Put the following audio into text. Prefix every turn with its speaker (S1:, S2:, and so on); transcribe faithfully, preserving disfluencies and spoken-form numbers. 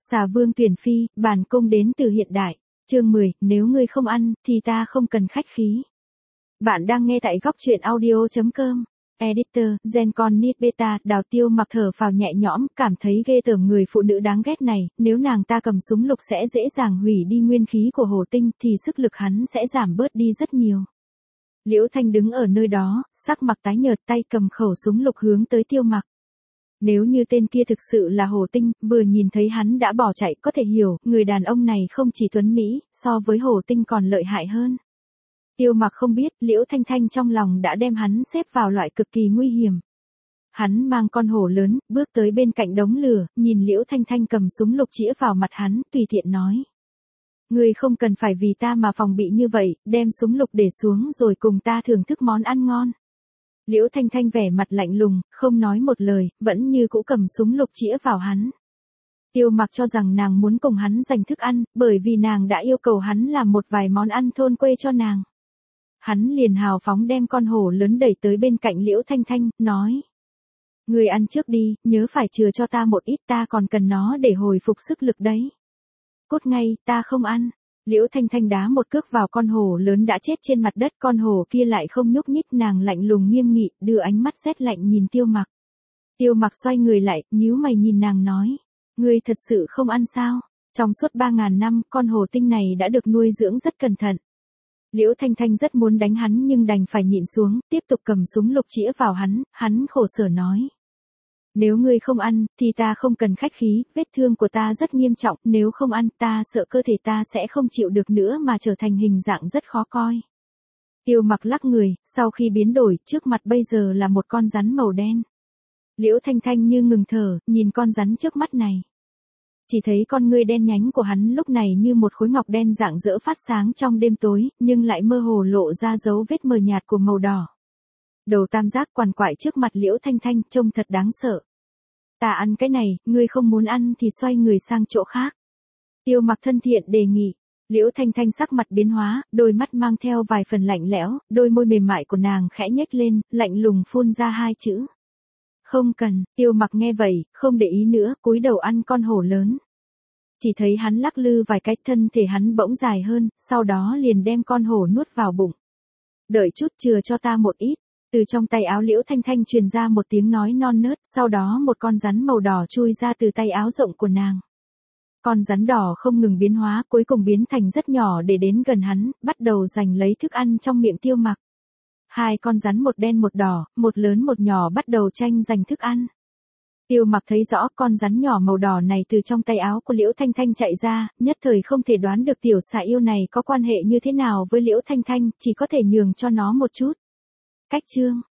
S1: Xà Vương tuyển phi, bản cung đến từ hiện đại. Chương mười, nếu ngươi không ăn, thì ta không cần khách khí. Bạn đang nghe tại góc truyện audio chấm com. Editor, Gencon Nit Beta, Đào Tiêu Mặc thở phào nhẹ nhõm, cảm thấy ghê tởm người phụ nữ đáng ghét này, nếu nàng ta cầm súng lục sẽ dễ dàng hủy đi nguyên khí của Hồ Tinh, thì sức lực hắn sẽ giảm bớt đi rất nhiều. Liễu Thanh đứng ở nơi đó, sắc mặt tái nhợt, tay cầm khẩu súng lục hướng tới Tiêu Mặc. Nếu như tên kia thực sự là Hồ Tinh, vừa nhìn thấy hắn đã bỏ chạy, có thể hiểu, người đàn ông này không chỉ tuấn mỹ, so với Hồ Tinh còn lợi hại hơn. Tiêu Mặc không biết, Liễu Thanh Thanh trong lòng đã đem hắn xếp vào loại cực kỳ nguy hiểm. Hắn mang con hổ lớn, bước tới bên cạnh đống lửa, nhìn Liễu Thanh Thanh cầm súng lục chĩa vào mặt hắn, tùy tiện nói. Ngươi không cần phải vì ta mà phòng bị như vậy, đem súng lục để xuống rồi cùng ta thưởng thức món ăn ngon. Liễu Thanh Thanh vẻ mặt lạnh lùng, không nói một lời, vẫn như cũ cầm súng lục chĩa vào hắn. Tiêu Mặc cho rằng nàng muốn cùng hắn giành thức ăn, bởi vì nàng đã yêu cầu hắn làm một vài món ăn thôn quê cho nàng. Hắn liền hào phóng đem con hổ lớn đẩy tới bên cạnh Liễu Thanh Thanh, nói. Ngươi ăn trước đi, nhớ phải chừa cho ta một ít, ta còn cần nó để hồi phục sức lực đấy. Cút ngay, ta không ăn. Liễu Thanh Thanh đá một cước vào con hổ lớn đã chết trên mặt đất, con hổ kia lại không nhúc nhích, nàng lạnh lùng nghiêm nghị, đưa ánh mắt rét lạnh nhìn Tiêu Mặc. Tiêu Mặc xoay người lại, nhíu mày nhìn nàng nói. Ngươi thật sự không ăn sao? Trong suốt ba ngàn năm, con hổ tinh này đã được nuôi dưỡng rất cẩn thận. Liễu Thanh Thanh rất muốn đánh hắn nhưng đành phải nhịn xuống, tiếp tục cầm súng lục chĩa vào hắn, hắn khổ sở nói. Nếu ngươi không ăn, thì ta không cần khách khí, vết thương của ta rất nghiêm trọng, nếu không ăn, ta sợ cơ thể ta sẽ không chịu được nữa mà trở thành hình dạng rất khó coi. Tiêu Mặc lắc người, sau khi biến đổi, trước mặt bây giờ là một con rắn màu đen. Liễu Thanh Thanh như ngừng thở, nhìn con rắn trước mắt này. Chỉ thấy con ngươi đen nhánh của hắn lúc này như một khối ngọc đen rạng rỡ phát sáng trong đêm tối, nhưng lại mơ hồ lộ ra dấu vết mờ nhạt của màu đỏ. Đầu tam giác quằn quại trước mặt Liễu Thanh Thanh trông thật đáng sợ. Ta ăn cái này, ngươi không muốn ăn thì xoay người sang chỗ khác. Tiêu Mặc thân thiện đề nghị. Liễu Thanh Thanh sắc mặt biến hóa, đôi mắt mang theo vài phần lạnh lẽo, đôi môi mềm mại của nàng khẽ nhếch lên, lạnh lùng phun ra hai chữ. Không cần. Tiêu Mặc nghe vậy, không để ý nữa, cúi đầu ăn con hổ lớn. Chỉ thấy hắn lắc lư vài cái, thân thể hắn bỗng dài hơn, sau đó liền đem con hổ nuốt vào bụng. Đợi chút, chừa cho ta một ít. Từ trong tay áo Liễu Thanh Thanh truyền ra một tiếng nói non nớt, sau đó một con rắn màu đỏ chui ra từ tay áo rộng của nàng. Con rắn đỏ không ngừng biến hóa, cuối cùng biến thành rất nhỏ để đến gần hắn, bắt đầu giành lấy thức ăn trong miệng Tiêu Mặc. Hai con rắn một đen một đỏ, một lớn một nhỏ bắt đầu tranh giành thức ăn. Tiêu Mặc thấy rõ con rắn nhỏ màu đỏ này từ trong tay áo của Liễu Thanh Thanh chạy ra, nhất thời không thể đoán được tiểu xà yêu này có quan hệ như thế nào với Liễu Thanh Thanh, chỉ có thể nhường cho nó một chút. Cách chương,